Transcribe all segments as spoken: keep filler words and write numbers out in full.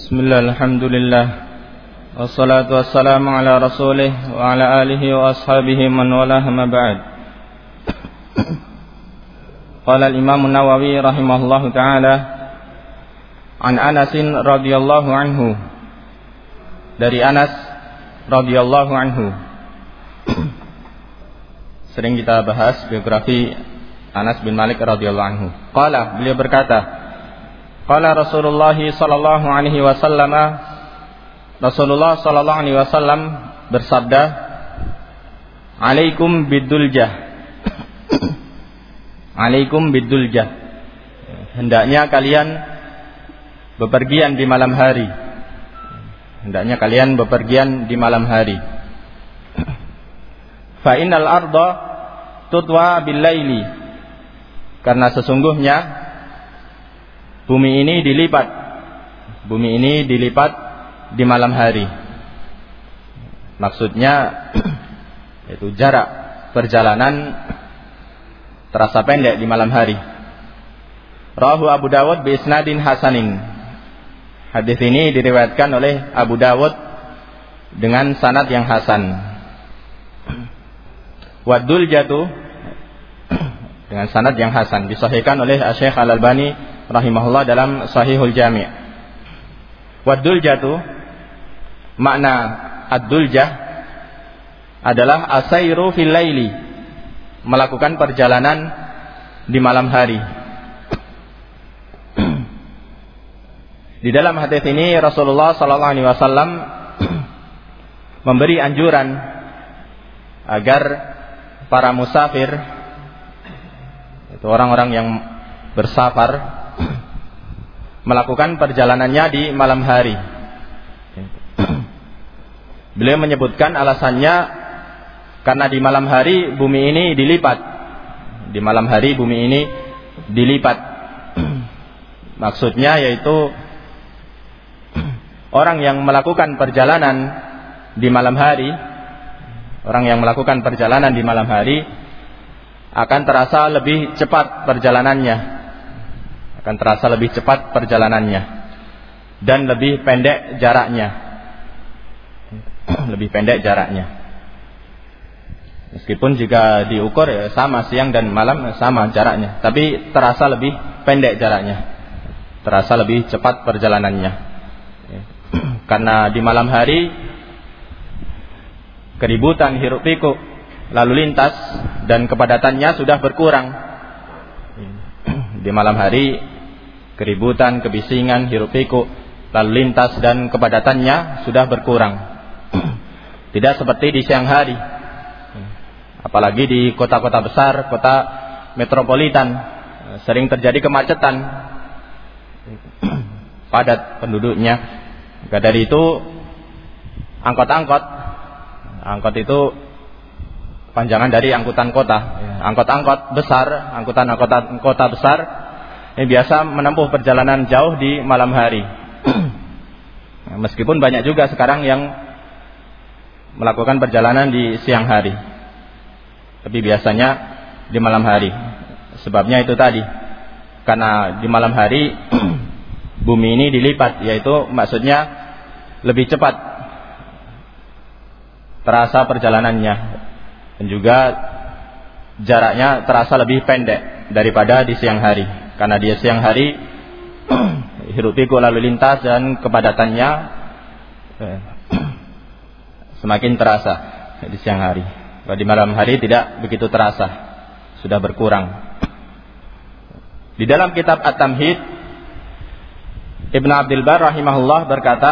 Bismillah, alhamdulillah, wassalatu wassalamu ala rasulih wa ala alihi wa ashabihi man walah, ma ba'd. Qala al-Imam an-Nawawi rahimahullahu ta'ala an Anas radhiyallahu anhu, dari Anas radhiyallahu anhu. Sering kita bahas biografi Anas bin Malik radhiyallahu anhu. Qala, beliau berkata, qala Rasulullah sallallahu alaihi wasallam, Rasulullah sallallahu alaihi wasallam bersabda, alaikum biduljah, alaikum biduljah, hendaknya kalian bepergian di malam hari, hendaknya kalian bepergian di malam hari. Fa innal arda tutwa bil laili, karena sesungguhnya bumi ini dilipat, bumi ini dilipat di malam hari. Maksudnya itu jarak perjalanan terasa pendek di malam hari. Rawahu Abu Dawud bi isnadin hasanin. Hadis ini diriwayatkan oleh Abu Dawud dengan sanad yang hasan. Wadul jatuh dengan sanad yang hasan, disahihkan oleh Syekh Al-Albani rahimahullah dalam Sahihul Jami'. Waduljatu, makna ad-duljah adalah asairu fil laili, melakukan perjalanan di malam hari. Di dalam hadis ini Rasulullah sallallahu alaihi wasallam memberi anjuran agar para musafir, itu orang-orang yang bersafar, melakukan perjalanannya di malam hari. Beliau menyebutkan alasannya karena di malam hari bumi ini dilipat. Di malam hari bumi ini dilipat. Maksudnya yaitu orang yang melakukan perjalanan di malam hari, orang yang melakukan perjalanan di malam hari akan terasa lebih cepat perjalanannya. akan terasa lebih cepat perjalanannya dan lebih pendek jaraknya. Lebih pendek jaraknya. Meskipun jika diukur ya sama, siang dan malam sama jaraknya, tapi terasa lebih pendek jaraknya. Terasa lebih cepat perjalanannya. Karena di malam hari keributan hiruk pikuk lalu lintas dan kepadatannya sudah berkurang. Di malam hari keributan, kebisingan, hiruk pikuk, lalu lintas dan kepadatannya sudah berkurang. Tidak seperti di siang hari. Apalagi di kota-kota besar, kota metropolitan, sering terjadi kemacetan, padat penduduknya. Maka dari itu angkot-angkot, angkot itu panjangan dari angkutan kota. Angkot-angkot besar, angkutan-angkutan kota besar ini biasa menempuh perjalanan jauh di malam hari. Meskipun banyak juga sekarang yang melakukan perjalanan di siang hari, tapi biasanya di malam hari. Sebabnya itu tadi, karena di malam hari bumi ini dilipat, yaitu maksudnya lebih cepat terasa perjalanannya, dan juga jaraknya terasa lebih pendek daripada di siang hari. Karena dia siang hari hiruk pikuk lalu lintas dan kepadatannya eh, semakin terasa di siang hari. Di malam hari tidak begitu terasa, sudah berkurang. Di dalam kitab At-Tamhid, Ibn Abdul Bar rahimahullah berkata,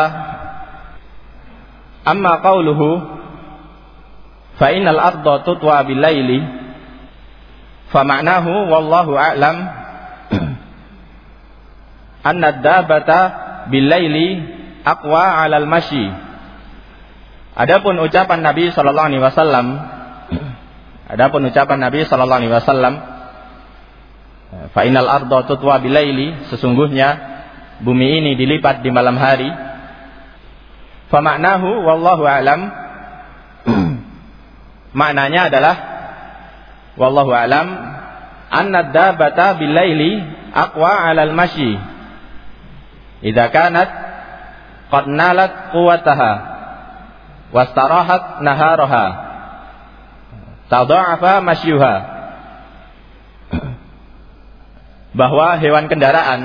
amma qauluhu fa innal arda tutwa bil laili, fa ma'nahu wallahu a'lam anna ad-dabata bil laili aqwa 'alal masyi. Adapun ucapan Nabi sallallahu alaihi wasallam, adapun ucapan Nabi sallallahu alaihi wasallam, fa innal arda tutwa bil laili, sesungguhnya bumi ini dilipat di malam hari. Fa ma'nahu wallahu a'lam, maknanya adalah wallahu a'lam anna ad-dabata bil laili aqwa 'alal masyi idza kanat qad nalat quwwataha wastarahat naharaha tadha'afa masyuha, bahwa hewan kendaraan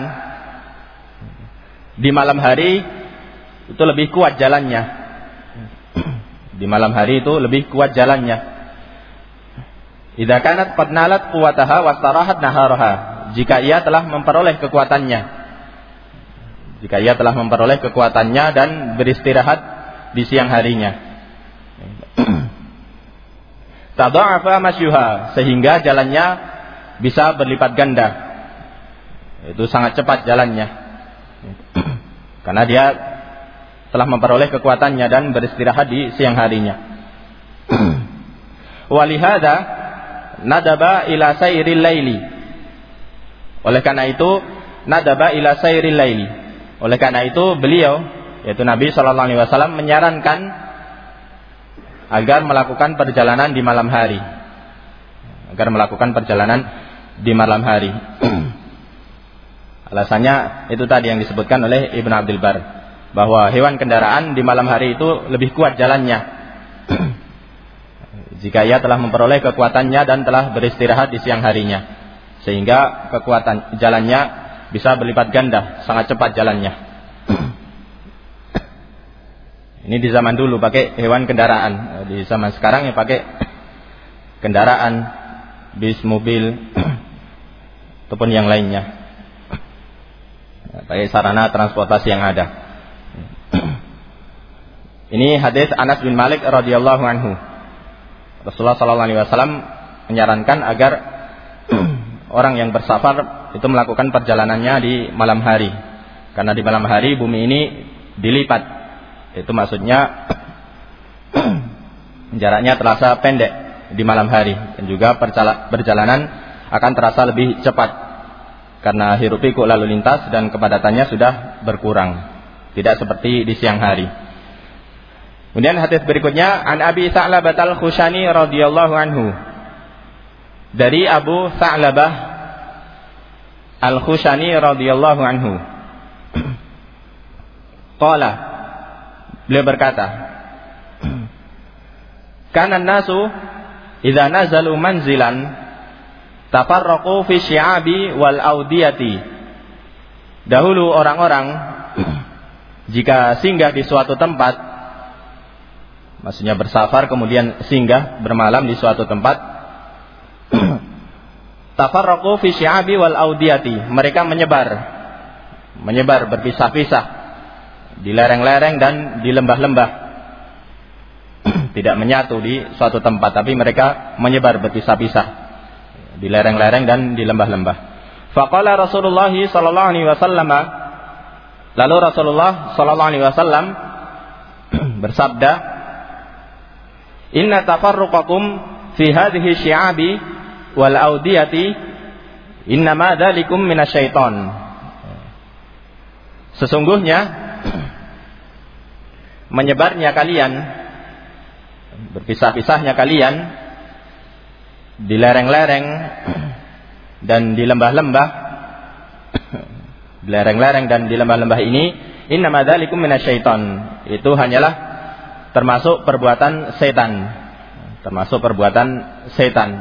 di malam hari itu lebih kuat jalannya. Di malam hari itu lebih kuat jalannya. Idza kanat qad nalat quwwataha wastarahat naharaha, jika ia telah memperoleh kekuatannya. Jika ia telah memperoleh kekuatannya dan beristirahat di siang harinya. Tadha'afa masyuha, sehingga jalannya bisa berlipat ganda. Itu sangat cepat jalannya. Karena dia telah memperoleh kekuatannya dan beristirahat di siang harinya. Walihada nadaba ila sayril laili. Oleh karena itu nadaba ila sayril laili. Oleh karena itu beliau, yaitu Nabi sallallahu alaihi wasallam, menyarankan agar melakukan perjalanan di malam hari. Agar melakukan perjalanan di malam hari. Alasannya itu tadi yang disebutkan oleh Ibnu Abdul Bar, bahwa hewan kendaraan di malam hari itu lebih kuat jalannya. Jika ia telah memperoleh kekuatannya dan telah beristirahat di siang harinya, sehingga kekuatan jalannya bisa berlipat ganda, sangat cepat jalannya. Ini di zaman dulu pakai hewan kendaraan. Di zaman sekarang ya pakai kendaraan, bis, mobil, ataupun yang lainnya. Pakai sarana transportasi yang ada. Ini hadis Anas bin Malik radhiyallahu anhu. Rasulullah sallallahu alaihi wasallam menyarankan agar orang yang bersafar itu melakukan perjalanannya di malam hari. Karena di malam hari bumi ini dilipat. Itu maksudnya jaraknya terasa pendek di malam hari, dan juga perjalanan akan terasa lebih cepat karena hiruk pikuk lalu lintas dan kepadatannya sudah berkurang, tidak seperti di siang hari. Kemudian hadis berikutnya, an Abi Sa'labah al-Khushani radhiyallahu anhu, dari Abu Sa'labah al-Khushani radhiyallahu anhu, qala, beliau berkata, kana nasu idza nazalu manzilan tafarraqu fi syi'abi wal audiyati. Dahulu orang-orang jika singgah di suatu tempat, maksudnya bersafar kemudian singgah bermalam di suatu tempat, tafarraqu fi syi'abi wal audiyati, mereka menyebar menyebar berpisah-pisah di lereng-lereng dan di lembah-lembah. Tidak menyatu di suatu tempat, tapi mereka menyebar berpisah-pisah di lereng-lereng dan di lembah-lembah. Faqala Rasulullah sallallahu alaihi wasallam, lalu Rasulullah sallallahu alaihi wasallam bersabda, inna tafarruqakum fi hadhihi syi'abi wal audiyati innama dzalikum minasyaiton. Sesungguhnya menyebarnya kalian, berpisah-pisahnya kalian di lereng-lereng dan di lembah-lembah, di lereng-lereng dan di lembah-lembah ini, innama dzalikum minasyaiton, itu hanyalah termasuk perbuatan setan, termasuk perbuatan setan.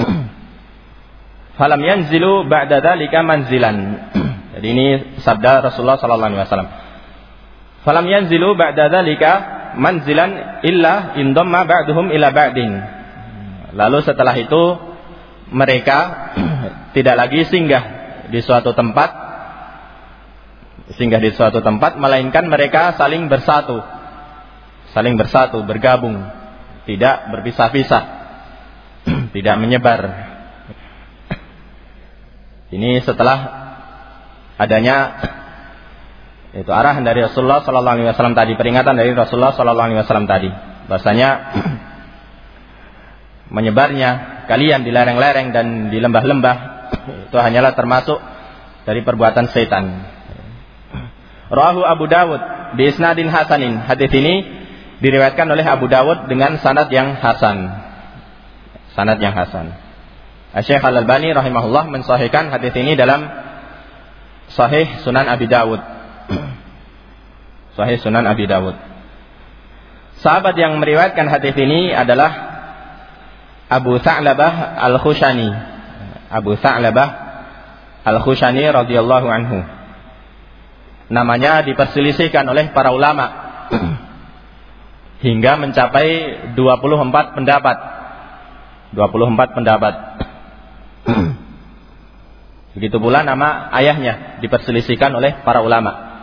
Falam yanzilu ba'da dzalika manzilan. Jadi ini sabda Rasulullah sallallahu alaihi wasallam. Falam yanzilu ba'da dzalika manzilan illa indamma ba'duhum ila ba'din. Lalu setelah itu mereka tidak lagi singgah di suatu tempat, singgah di suatu tempat, melainkan mereka saling bersatu, saling bersatu, bergabung, tidak berpisah-pisah, tidak menyebar. Ini setelah adanya itu arahan dari Rasulullah sallallahu alaihi wasallam tadi, peringatan dari Rasulullah sallallahu alaihi wasallam tadi, bahasanya menyebarnya kalian di lereng-lereng dan di lembah-lembah itu hanyalah termasuk dari perbuatan setan. Rawahu Abu Dawud bi isnadin hasanin. Hadis ini diriwayatkan oleh Abu Dawud dengan sanad yang hasan. Sanad yang hasan. Syekh Al-Albani rahimahullah mensahihkan hadis ini dalam Sahih Sunan Abi Dawud. Sahih Sunan Abi Dawud. Sahabat yang meriwayatkan hadis ini adalah Abu Sa'labah Al-Khushani. Abu Sa'labah Al-Khushani radhiyallahu anhu. Namanya diperselisihkan oleh para ulama hingga mencapai dua puluh empat pendapat. dua puluh empat pendapat. Begitu pula nama ayahnya diperselisihkan oleh para ulama.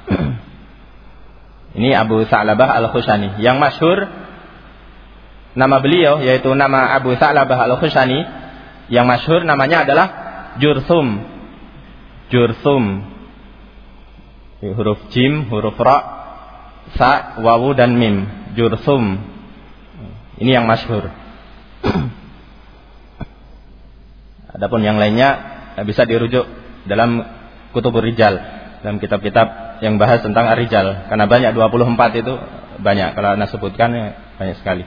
Ini Abu Sa'labah Al-Khushani. Yang masyhur nama beliau yaitu nama Abu Sa'labah Al-Khushani, yang masyhur namanya adalah Jurthum. Jurthum. Huruf jim, huruf ra, sa, wawu dan mim. Jurthum. Ini yang masyhur. Adapun yang lainnya bisa dirujuk dalam Kutubur Rijal, dalam kitab-kitab yang bahas tentang ar-rijal, karena banyak, dua puluh empat itu banyak, kalau Anda sebutkan ya, banyak sekali.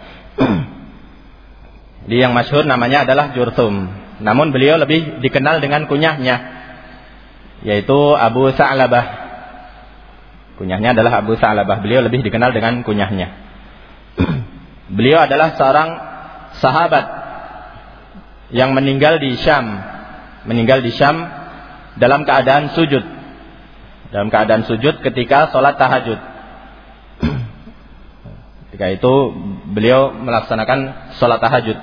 Jadi yang masyhur namanya adalah Jurthum, namun beliau lebih dikenal dengan kunyahnya, yaitu Abu Sa'labah. Kunyahnya adalah Abu Sa'labah, beliau lebih dikenal dengan kunyahnya. Beliau adalah seorang sahabat yang meninggal di Syam, meninggal di Syam dalam keadaan sujud. Dalam keadaan sujud ketika sholat tahajud. Ketika itu beliau melaksanakan sholat tahajud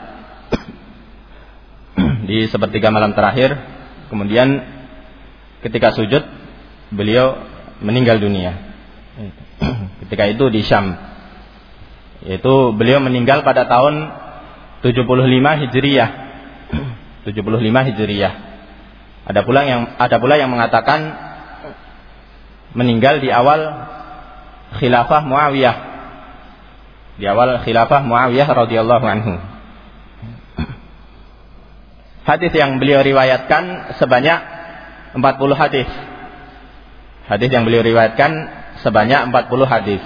di sepertiga malam terakhir. Kemudian ketika sujud beliau meninggal dunia. Ketika itu di Syam. Yaitu beliau meninggal pada tahun tujuh puluh lima Hijriyah. tujuh puluh lima Hijriyah. Ada pula yang ada pula yang mengatakan meninggal di awal khilafah Muawiyah, di awal khilafah Muawiyah radhiyallahu anhu. Hadis yang beliau riwayatkan sebanyak empat puluh hadis. Hadis yang beliau riwayatkan sebanyak empat puluh hadis.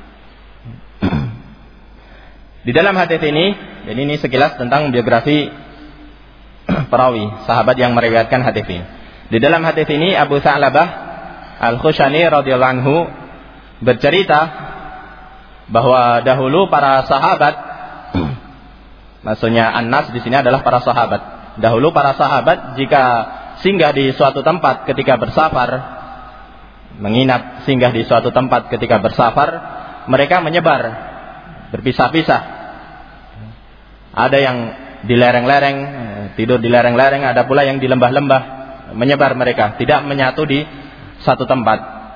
Di dalam hadis ini, jadi ini sekilas tentang biografi perawi sahabat yang meriwayatkan hadis ini. Di dalam hadis ini Abu Sa'labah Al-Khushani radhiyallahu anhu bercerita bahwa dahulu para sahabat, maksudnya An-Nas di sini adalah para sahabat. Dahulu para sahabat jika singgah di suatu tempat ketika bersafar, menginap singgah di suatu tempat ketika bersafar, mereka menyebar, berpisah-pisah. Ada yang di lereng-lereng, tidur di lereng-lereng, ada pula yang di lembah-lembah, menyebar mereka, tidak menyatu di satu tempat.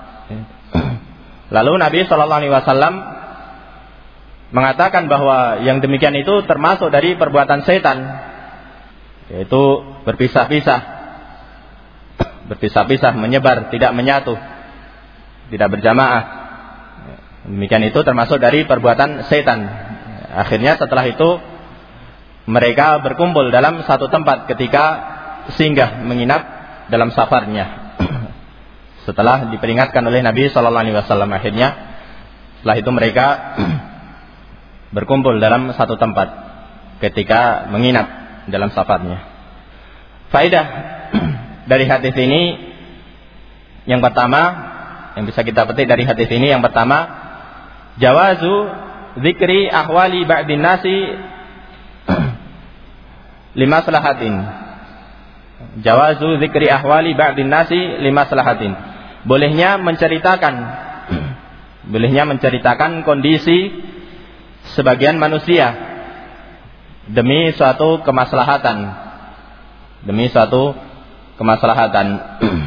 Lalu Nabi shallallahu alaihi wasallam mengatakan bahwa yang demikian itu termasuk dari perbuatan setan, yaitu berpisah-pisah, berpisah-pisah, menyebar, tidak menyatu, tidak berjamaah. Demikian itu termasuk dari perbuatan setan. Akhirnya setelah itu mereka berkumpul dalam satu tempat ketika singgah menginap dalam safarnya. Setelah diperingatkan oleh Nabi shallallahu alaihi wasallam, akhirnya setelah itu mereka berkumpul dalam satu tempat ketika menginap dalam safarnya. Faedah dari hadis ini yang pertama, yang bisa kita petik dari hadis ini yang pertama, jawazu dzikri ahwali ba'din nasi limaslahatin. Jawazu dzikri ahwali ba'din nasi limaslahatin. Bolehnya menceritakan bolehnya menceritakan kondisi sebagian manusia demi suatu kemaslahatan. Demi suatu kemaslahatan.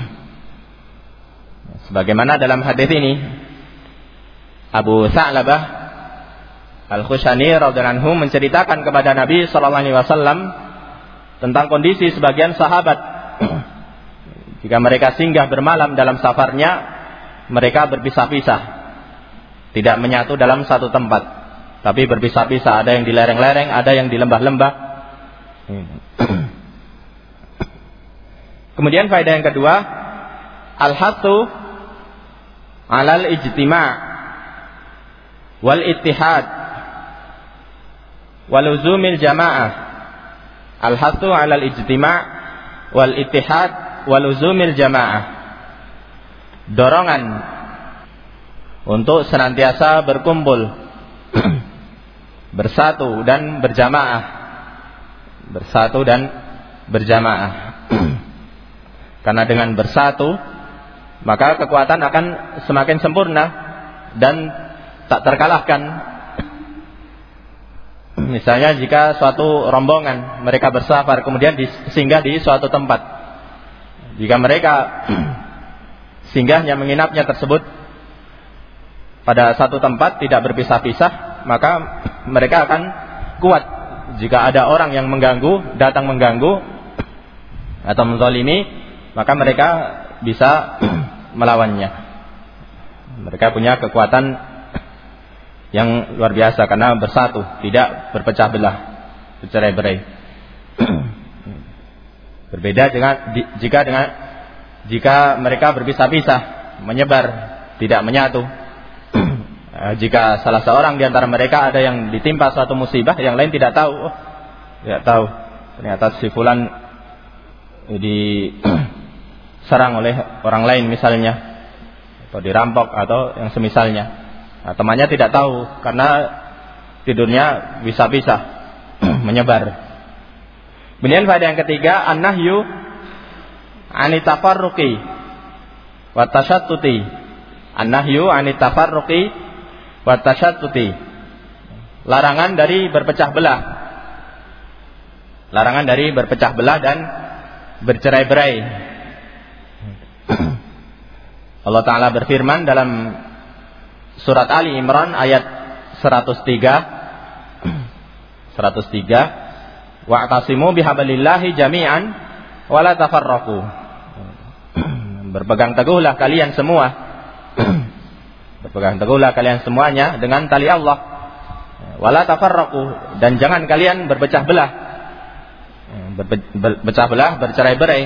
Sebagaimana dalam hadis ini Abu Sa'labah Al-Khushani radhiyallahu anhu menceritakan kepada Nabi sallallahu alaihi wasallam tentang kondisi sebagian sahabat. Jika mereka singgah bermalam dalam safarnya, mereka berpisah-pisah, tidak menyatu dalam satu tempat, tapi berpisah-pisah. Ada yang di lereng-lereng, ada yang di lembah-lembah. Kemudian faedah yang kedua, al-hathu alal ijtima' wal ittihad wal luzumil jamaah. Al-hathu alal ijtima' wal ittihad wal luzumil jamaah. Dorongan untuk senantiasa berkumpul, bersatu dan berjamaah, bersatu dan berjamaah. Karena dengan bersatu maka kekuatan akan semakin sempurna dan tak terkalahkan. Misalnya jika suatu rombongan mereka bersafar kemudian singgah di suatu tempat, jika mereka singgahnya menginapnya tersebut pada satu tempat tidak berpisah-pisah, maka mereka akan kuat. Jika ada orang yang mengganggu, datang mengganggu atau menzalimi, maka mereka bisa melawannya. Mereka punya kekuatan yang luar biasa karena bersatu, tidak berpecah belah, bercerai-berai. Berbeda dengan jika dengan jika mereka berpisah-pisah, menyebar, tidak menyatu. Jika salah seorang di antara mereka ada yang ditimpa suatu musibah, yang lain tidak tahu, oh, tidak tahu. Ternyata si fulan diserang oleh orang lain misalnya, atau dirampok atau yang semisalnya. Nah, temannya tidak tahu karena tidurnya bisa-bisa menyebar. Kemudian faedah yang ketiga, an-nahyu anit tafarruqi wa tasyattuti. An-nahyu anit tafarruqi wa tasyattuti. Larangan dari berpecah belah. Larangan dari berpecah belah dan bercerai-berai. Allah Ta'ala berfirman dalam surat Ali Imran ayat seratus tiga seratus tiga, wa'tasimu bihablillahi jami'an wa la tafarraqu. Berpegang teguhlah kalian semua Berpegang teguhlah kalian semuanya dengan tali Allah, wa la tafarraqu, dan jangan kalian berpecah belah. Berpecah belah, bercerai-berai.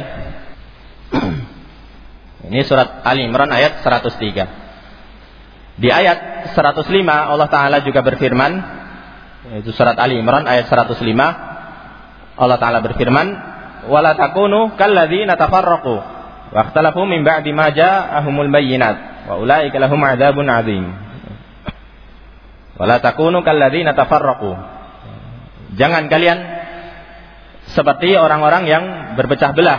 Ini surat Ali Imran ayat seratus tiga. Di ayat seratus lima Allah Ta'ala juga berfirman, yaitu surat Ali Imran ayat seratus lima, Allah Ta'ala berfirman, wala takunu kalladzina tafarraqu wa ikhtalafu min ba'di ma ja'ahumul bayyinat wa ulaika lahum 'adzabun 'adzim. Wala takunu kalladzina tafarraqu. Jangan kalian seperti orang-orang yang berpecah belah,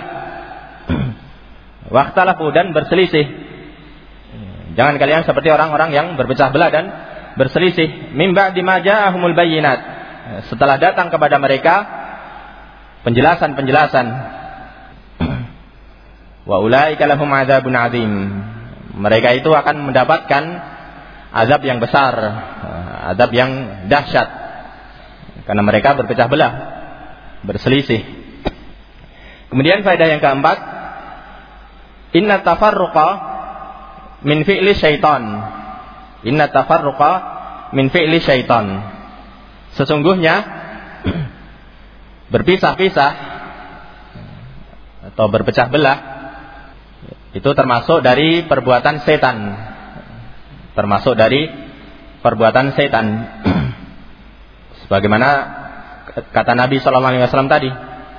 wa ikhtalafu, dan berselisih. Jangan kalian seperti orang-orang yang berpecah belah dan berselisih. Min ba'di ma ja'ahumul bayyinat, setelah datang kepada mereka penjelasan-penjelasan. Wa ulaika lahum 'adzabun 'adzim. Mereka itu akan mendapatkan azab yang besar, azab yang dahsyat, karena mereka berpecah belah, berselisih. Kemudian faedah yang keempat, inna tafarruqa min fi'li syaitan. Inna tafarruqa min fi'li syaitan. Sesungguhnya berpisah-pisah atau berpecah belah itu termasuk dari perbuatan setan. Termasuk dari perbuatan setan. Sebagaimana kata Nabi shallallahu alaihi wasallam tadi.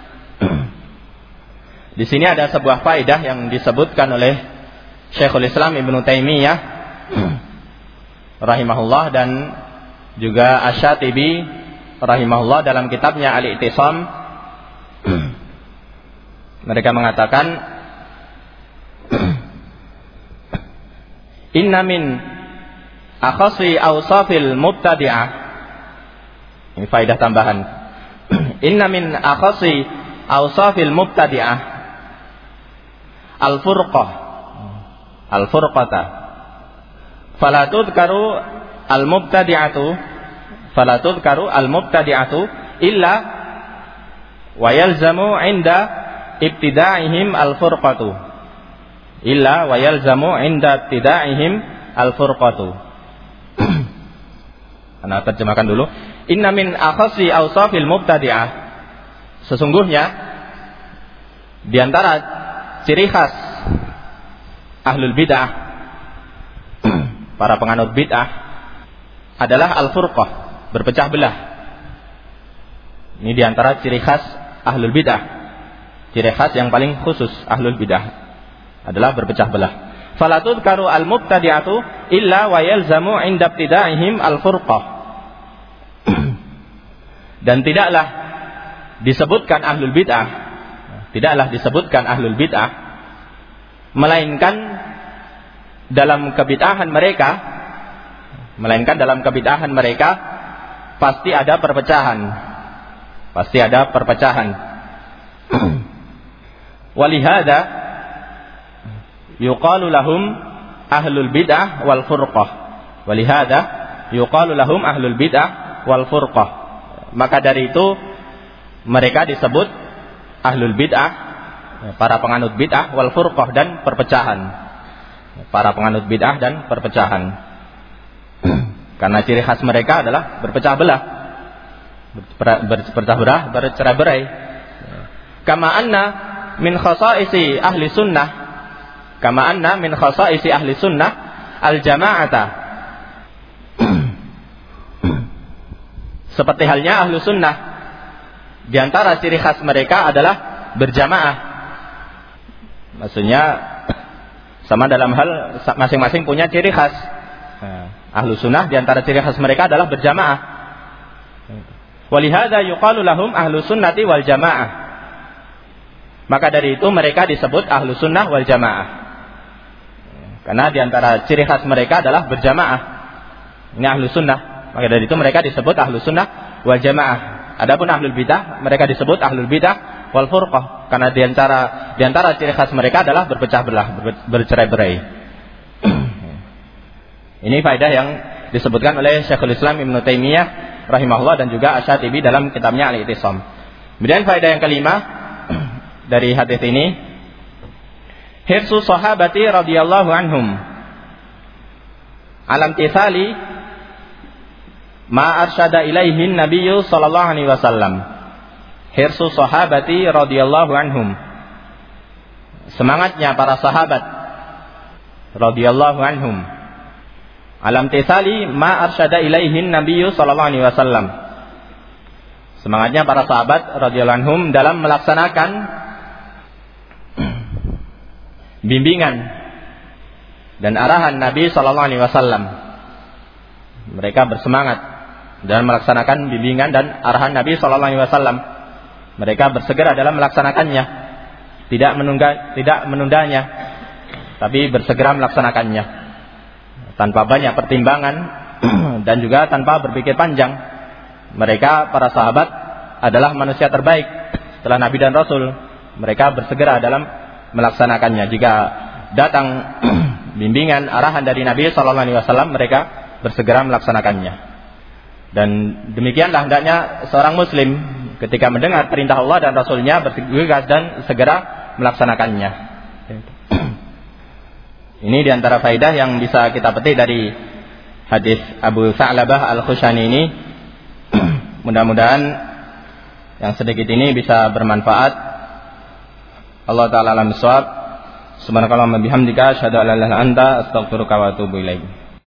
Di sini ada sebuah faedah yang disebutkan oleh Syekhul Islam Ibnu Taimiyah rahimahullah dan juga Asy-Syatibi rahimahullah dalam kitabnya Al-I'tisam. Mereka mengatakan, inna min akhasi awsafil mubtadi'ah. Ini faedah tambahan. Inna min akhasi awsafil mubtadi'ah al-furqah al-furqata fala tudkaru al-mubtadi'atu fala tudkaru al-mubtadi'atu illa wa yalzamu 'inda ibtida'ihim al-furqatu illa wa yalzamu 'inda ibtida'ihim al-furqatu. Ana terjemahkan dulu. Inna min akhasi awsafil mubtadi'ah, sesungguhnya di antara ciri khas ahlul bid'ah, para penganut bid'ah, adalah al-furqah, berpecah belah. Ini di antara ciri khas ahlul bid'ah. Ciri khas yang paling khusus ahlul bid'ah adalah berpecah belah. fala tudkaru al-mubtadi'atu illa wa yalzamu 'inda ibtida'ihim al-furqah. Dan tidaklah disebutkan ahlul bid'ah, tidaklah disebutkan ahlul bid'ah melainkan dalam kebid'ahan mereka, melainkan dalam kebid'ahan mereka pasti ada perpecahan. Pasti ada perpecahan. Walihada yuqalu lahum ahlul bid'ah wal furqah. Walihada yuqalu lahum ahlul bid'ah wal furqah. Maka dari itu mereka disebut ahlul bid'ah, para penganut bid'ah, wal furqah, dan perpecahan. Para penganut bid'ah dan perpecahan. Karena ciri khas mereka adalah berpecah belah, berpecah belah, bercerai-berai. Kama anna min khasa'isi ahli sunnah, kama anna min khasa'isi ahli sunnah al-jama'ata. Seperti halnya ahlu sunnah, di antara ciri khas mereka adalah berjamaah. Maksudnya sama dalam hal masing-masing punya ciri khas. Ahlu sunnah di antara ciri khas mereka adalah berjamaah. Walihada yuqalu lahum ahlu sunnati wal jamaah. Maka dari itu mereka disebut ahlu sunnah wal jamaah. Karena di antara ciri khas mereka adalah berjamaah. Ini ahlu sunnah. Maka dari itu mereka disebut ahlu sunnah wal jamaah. Adapun ahlul bidah, mereka disebut ahlul bidah wal furqah. Karena di antara di antara ciri khas mereka adalah berpecah belah, bercerai-berai. Ini faedah yang disebutkan oleh Syekhul Islam Ibnu Taimiyah rahimahullah dan juga Asy-Syatibi dalam kitabnya Al-I'tisam. Kemudian faedah yang kelima dari hadis ini, hirsu sahabati radhiyallahu anhum alam tithali ma arsyada ilaihin nabiyyu sallallahu alaihi wasallam. Hirsu sahabati radhiyallahu anhum, semangatnya para sahabat radhiyallahu anhum alam tisali ma arsyada ilaihin nabiyyu sallallahu alaihi wasallam. Semangatnya para sahabat radhiyallahu anhum dalam melaksanakan bimbingan dan arahan Nabi sallallahu alaihi wasallam. Mereka bersemangat dalam melaksanakan bimbingan dan arahan Nabi sallallahu alaihi wasallam. Mereka bersegera dalam melaksanakannya, tidak menunda, tidak menundanya, tapi bersegera melaksanakannya tanpa banyak pertimbangan dan juga tanpa berpikir panjang. Mereka para sahabat adalah manusia terbaik setelah Nabi dan Rasul. Mereka bersegera dalam melaksanakannya. Jika datang bimbingan arahan dari Nabi sallallahu alaihi wasallam, mereka bersegera melaksanakannya. Dan demikianlah hendaknya seorang muslim ketika mendengar perintah Allah dan Rasulnya bergegas dan segera melaksanakannya. Ini diantara faedah yang bisa kita petik dari hadis Abu Sa'labah Al-Khushani ini. Mudah-mudahan yang sedikit ini bisa bermanfaat. Allah Ta'ala alam bisawab. Subhanakallahumma bihamdika asyhadu an la ilaha illa anta astaghfiruka wa atubu ilaik.